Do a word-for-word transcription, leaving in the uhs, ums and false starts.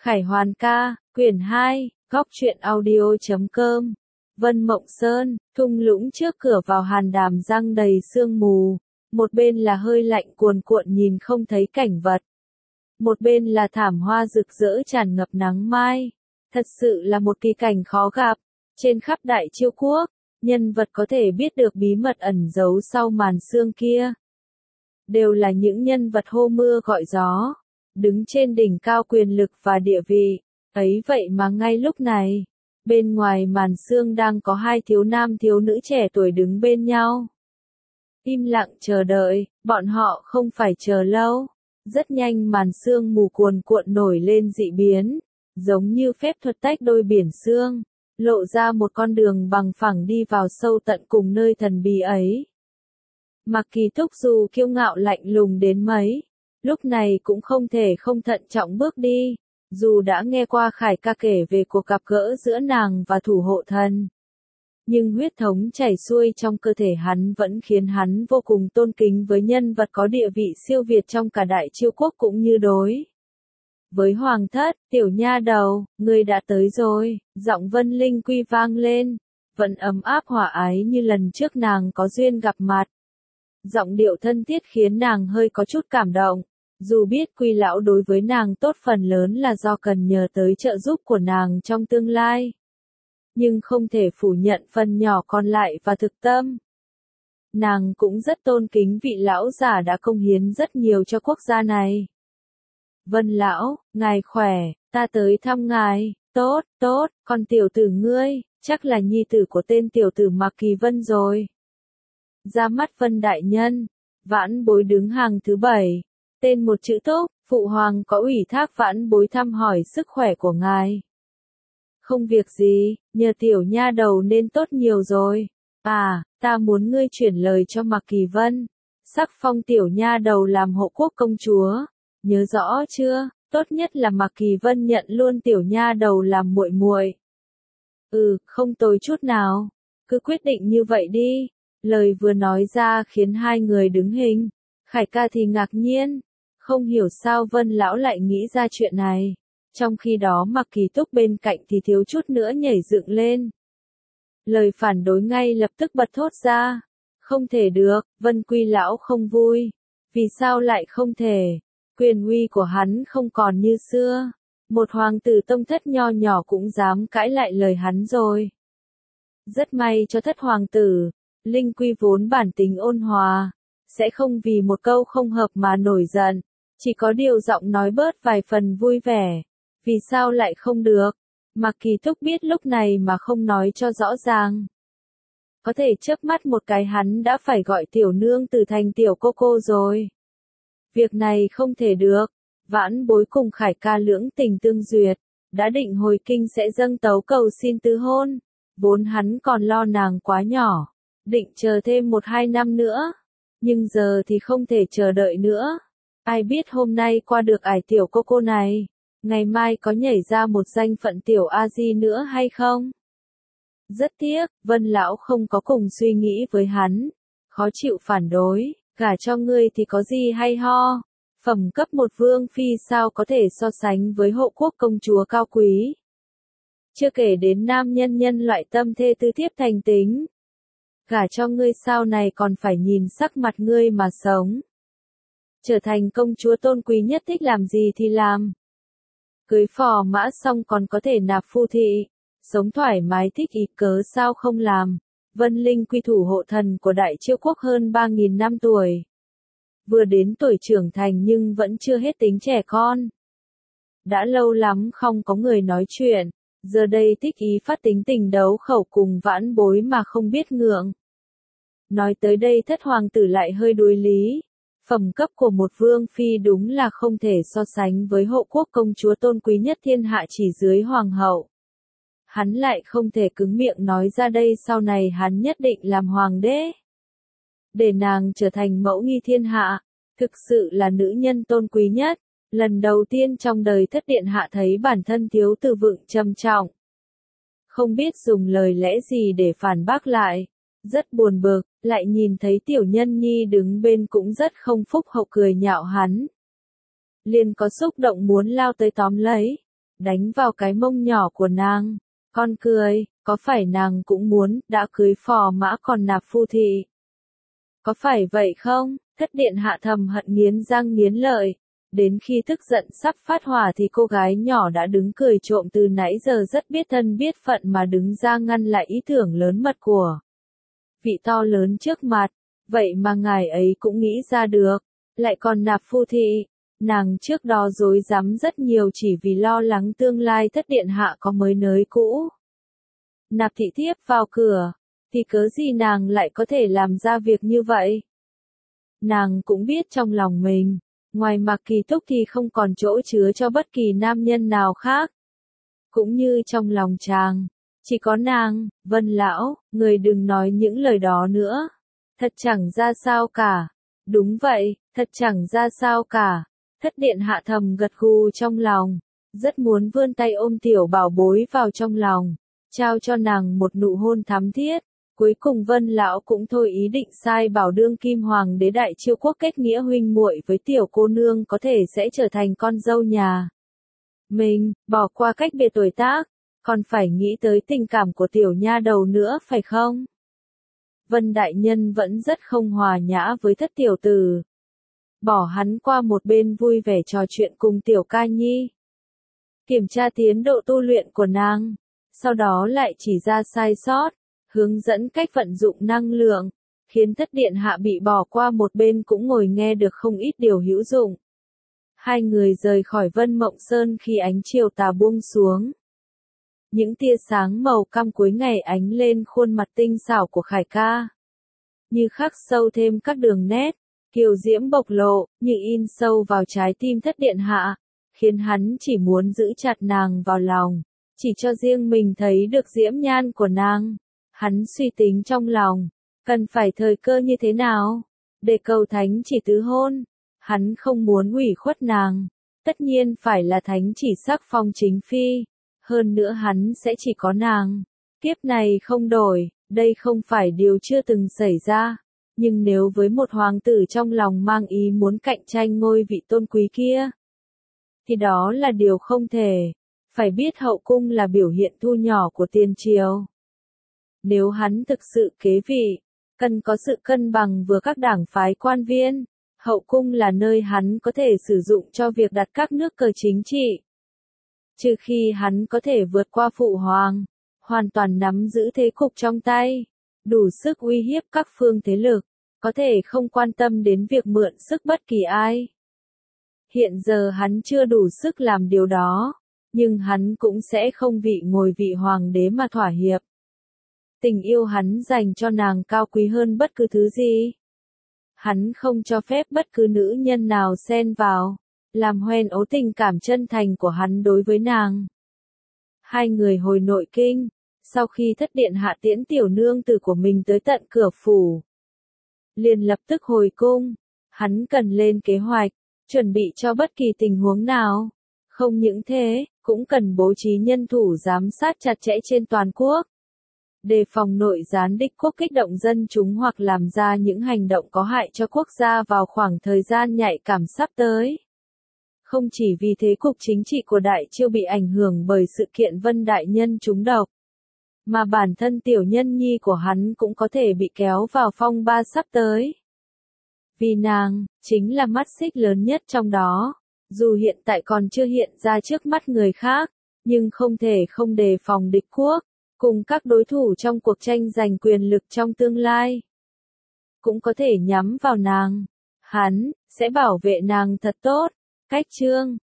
Khải Hoàn ca, quyển hai, góc truyện audio chấm com. Vân Mộng Sơn, thung lũng trước cửa vào Hàn Đàm giăng đầy sương mù, một bên là hơi lạnh cuồn cuộn nhìn không thấy cảnh vật. Một bên là thảm hoa rực rỡ tràn ngập nắng mai. Thật sự là một kỳ cảnh khó gặp. Trên khắp Đại Chiêu Quốc, nhân vật có thể biết được bí mật ẩn giấu sau màn sương kia. Đều là những nhân vật hô mưa gọi gió, đứng trên đỉnh cao quyền lực và địa vị. Ấy vậy mà ngay lúc này, bên ngoài màn sương đang có hai thiếu nam thiếu nữ trẻ tuổi đứng bên nhau. Im lặng chờ đợi, bọn họ không phải chờ lâu. Rất nhanh màn sương mù cuồn cuộn nổi lên dị biến, giống như phép thuật tách đôi biển sương, lộ ra một con đường bằng phẳng đi vào sâu tận cùng nơi thần bí ấy. Mạc Kỳ Thúc dù kiêu ngạo lạnh lùng đến mấy, lúc này cũng không thể không thận trọng bước đi, dù đã nghe qua Khải ca kể về cuộc gặp gỡ giữa nàng và thủ hộ thần. Nhưng huyết thống chảy xuôi trong cơ thể hắn vẫn khiến hắn vô cùng tôn kính với nhân vật có địa vị siêu việt trong cả Đại Chiêu Quốc cũng như đối. Với hoàng thất, tiểu nha đầu, ngươi đã tới rồi, giọng Vân Linh Quy vang lên, vẫn ấm áp hòa ái như lần trước nàng có duyên gặp mặt. Giọng điệu thân thiết khiến nàng hơi có chút cảm động, dù biết Quy lão đối với nàng tốt phần lớn là do cần nhờ tới trợ giúp của nàng trong tương lai. Nhưng không thể phủ nhận phần nhỏ còn lại và thực tâm. Nàng cũng rất tôn kính vị lão giả đã công hiến rất nhiều cho quốc gia này. Vân lão, ngài khỏe, ta tới thăm ngài, tốt, tốt, con tiểu tử ngươi, chắc là nhi tử của tên tiểu tử Mạc Kỳ Vân rồi. Ra mắt Vân đại nhân, Vãn Bối đứng hàng thứ bảy, tên một chữ Túc, phụ hoàng có ủy thác Vãn Bối thăm hỏi sức khỏe của ngài. Không việc gì, nhờ tiểu nha đầu nên tốt nhiều rồi. À, ta muốn ngươi chuyển lời cho Mạc Kỳ Vân, sắc phong tiểu nha đầu làm hộ quốc công chúa, nhớ rõ chưa? Tốt nhất là Mạc Kỳ Vân nhận luôn tiểu nha đầu làm muội muội. Ừ, không tồi chút nào, cứ quyết định như vậy đi. Lời vừa nói ra khiến hai người đứng hình. Khải ca thì ngạc nhiên, không hiểu sao Vân lão lại nghĩ ra chuyện này. Trong khi đó Mạc Kỳ Túc bên cạnh thì thiếu chút nữa nhảy dựng lên. Lời phản đối ngay lập tức bật thốt ra. Không thể được, Vân Quy lão không vui. Vì sao lại không thể? Quyền uy của hắn không còn như xưa. Một hoàng tử tông thất nho nhỏ cũng dám cãi lại lời hắn rồi. Rất may cho thất hoàng tử, Linh Quy vốn bản tính ôn hòa, sẽ không vì một câu không hợp mà nổi giận, chỉ có điều giọng nói bớt vài phần vui vẻ. Vì sao lại không được? Mạc Kỳ Thúc biết lúc này mà không nói cho rõ ràng. Có thể chớp mắt một cái hắn đã phải gọi tiểu nương tử thành tiểu cô cô rồi. Việc này không thể được. Vãn Bối cùng Khải ca lưỡng tình tương duyệt, đã định hồi kinh sẽ dâng tấu cầu xin tứ hôn. Vốn hắn còn lo nàng quá nhỏ, định chờ thêm một hai năm nữa. Nhưng giờ thì không thể chờ đợi nữa. Ai biết hôm nay qua được ải tiểu cô cô này, ngày mai có nhảy ra một danh phận tiểu A Di nữa hay không? Rất tiếc, Vân lão không có cùng suy nghĩ với hắn. Khó chịu phản đối, gả cho ngươi thì có gì hay ho? Phẩm cấp một vương phi sao có thể so sánh với hộ quốc công chúa cao quý? Chưa kể đến nam nhân nhân loại tâm thê tư thiếp thành tính. Gả cho ngươi sau này còn phải nhìn sắc mặt ngươi mà sống. Trở thành công chúa tôn quý nhất thích làm gì thì làm. Cưới phò mã xong còn có thể nạp phu thị. Sống thoải mái thích ý cớ sao không làm. Vân Linh Quy thủ hộ thần của Đại Chiêu Quốc hơn ba nghìn năm tuổi. Vừa đến tuổi trưởng thành nhưng vẫn chưa hết tính trẻ con. Đã lâu lắm không có người nói chuyện. Giờ đây thích ý phát tính tình đấu khẩu cùng Vãn Bối mà không biết ngượng. Nói tới đây thất hoàng tử lại hơi đuối lý. Phẩm cấp của một vương phi đúng là không thể so sánh với hộ quốc công chúa tôn quý nhất thiên hạ chỉ dưới hoàng hậu. Hắn lại không thể cứng miệng nói ra đây sau này hắn nhất định làm hoàng đế. Để nàng trở thành mẫu nghi thiên hạ, thực sự là nữ nhân tôn quý nhất. Lần đầu tiên trong đời thất điện hạ thấy bản thân thiếu từ vựng trầm trọng. Không biết dùng lời lẽ gì để phản bác lại. Rất buồn bực, lại nhìn thấy tiểu nhân nhi đứng bên cũng rất không phúc hậu cười nhạo hắn. Liền có xúc động muốn lao tới tóm lấy. đánh vào cái mông nhỏ của nàng. Con cười, có phải nàng cũng muốn, đã cưới phò mã còn nạp phu thị? Có phải vậy không? Thất điện hạ thầm hận nghiến răng nghiến lợi. Đến khi tức giận sắp phát hỏa thì cô gái nhỏ đã đứng cười trộm từ nãy giờ rất biết thân biết phận mà đứng ra ngăn lại ý tưởng lớn mật của vị to lớn trước mặt. Vậy mà ngài ấy cũng nghĩ ra được, lại còn nạp phu thị. Nàng trước đó dối dám rất nhiều chỉ vì lo lắng tương lai thất điện hạ có mới nới cũ. Nạp thị thiếp vào cửa, thì cớ gì nàng lại có thể làm ra việc như vậy? Nàng cũng biết trong lòng mình, ngoài Mạc Kỳ Túc thì không còn chỗ chứa cho bất kỳ nam nhân nào khác. Cũng như trong lòng chàng, chỉ có nàng, Vân lão, người đừng nói những lời đó nữa. Thật chẳng ra sao cả. Đúng vậy, thật chẳng ra sao cả. Thất điện hạ thầm gật gù trong lòng, rất muốn vươn tay ôm tiểu bảo bối vào trong lòng, trao cho nàng một nụ hôn thắm thiết. Cuối cùng Vân lão cũng thôi ý định sai bảo đương kim hoàng đế đại chiêu quốc kết nghĩa huynh muội với tiểu cô nương có thể sẽ trở thành con dâu nhà mình, bỏ qua cách biệt tuổi tác, còn phải nghĩ tới tình cảm của tiểu nha đầu nữa phải không? Vân đại nhân vẫn rất không hòa nhã với thất tiểu tử. Bỏ hắn qua một bên vui vẻ trò chuyện cùng tiểu ca nhi. Kiểm tra tiến độ tu luyện của nàng, sau đó lại chỉ ra sai sót, hướng dẫn cách vận dụng năng lượng, khiến thất điện hạ bị bỏ qua một bên cũng ngồi nghe được không ít điều hữu dụng. Hai người rời khỏi Vân Mộng Sơn khi ánh chiều tà buông xuống. Những tia sáng màu cam cuối ngày ánh lên khuôn mặt tinh xảo của Khải ca. Như khắc sâu thêm các đường nét, kiều diễm bộc lộ, như in sâu vào trái tim thất điện hạ, khiến hắn chỉ muốn giữ chặt nàng vào lòng, chỉ cho riêng mình thấy được diễm nhan của nàng. Hắn suy tính trong lòng, cần phải thời cơ như thế nào, để cầu thánh chỉ tứ hôn. Hắn không muốn ủy khuất nàng, tất nhiên phải là thánh chỉ sắc phong chính phi. Hơn nữa hắn sẽ chỉ có nàng. Kiếp này không đổi, đây không phải điều chưa từng xảy ra. Nhưng nếu với một hoàng tử trong lòng mang ý muốn cạnh tranh ngôi vị tôn quý kia, thì đó là điều không thể. Phải biết hậu cung là biểu hiện thu nhỏ của tiền triều. Nếu hắn thực sự kế vị, cần có sự cân bằng vừa các đảng phái quan viên. Hậu cung là nơi hắn có thể sử dụng cho việc đặt các nước cờ chính trị. Trừ khi hắn có thể vượt qua phụ hoàng, hoàn toàn nắm giữ thế cục trong tay, đủ sức uy hiếp các phương thế lực, có thể không quan tâm đến việc mượn sức bất kỳ ai. Hiện giờ hắn chưa đủ sức làm điều đó, nhưng hắn cũng sẽ không vì ngồi vị hoàng đế mà thỏa hiệp. Tình yêu hắn dành cho nàng cao quý hơn bất cứ thứ gì. Hắn không cho phép bất cứ nữ nhân nào xen vào, làm hoen ố tình cảm chân thành của hắn đối với nàng. Hai người hồi nội kinh, sau khi thất điện hạ tiễn tiểu nương tử của mình tới tận cửa phủ, liền lập tức hồi cung. Hắn cần lên kế hoạch, chuẩn bị cho bất kỳ tình huống nào. Không những thế, cũng cần bố trí nhân thủ giám sát chặt chẽ trên toàn quốc, đề phòng nội gián địch quốc kích động dân chúng hoặc làm ra những hành động có hại cho quốc gia vào khoảng thời gian nhạy cảm sắp tới. Không chỉ vì thế cục chính trị của Đại Chiêu bị ảnh hưởng bởi sự kiện Vân đại nhân trúng độc, mà bản thân tiểu nhân nhi của hắn cũng có thể bị kéo vào phong ba sắp tới. Vì nàng, chính là mắt xích lớn nhất trong đó, dù hiện tại còn chưa hiện ra trước mắt người khác, nhưng không thể không đề phòng địch quốc, cùng các đối thủ trong cuộc tranh giành quyền lực trong tương lai. Cũng có thể nhắm vào nàng. Hắn sẽ bảo vệ nàng thật tốt. Cách chương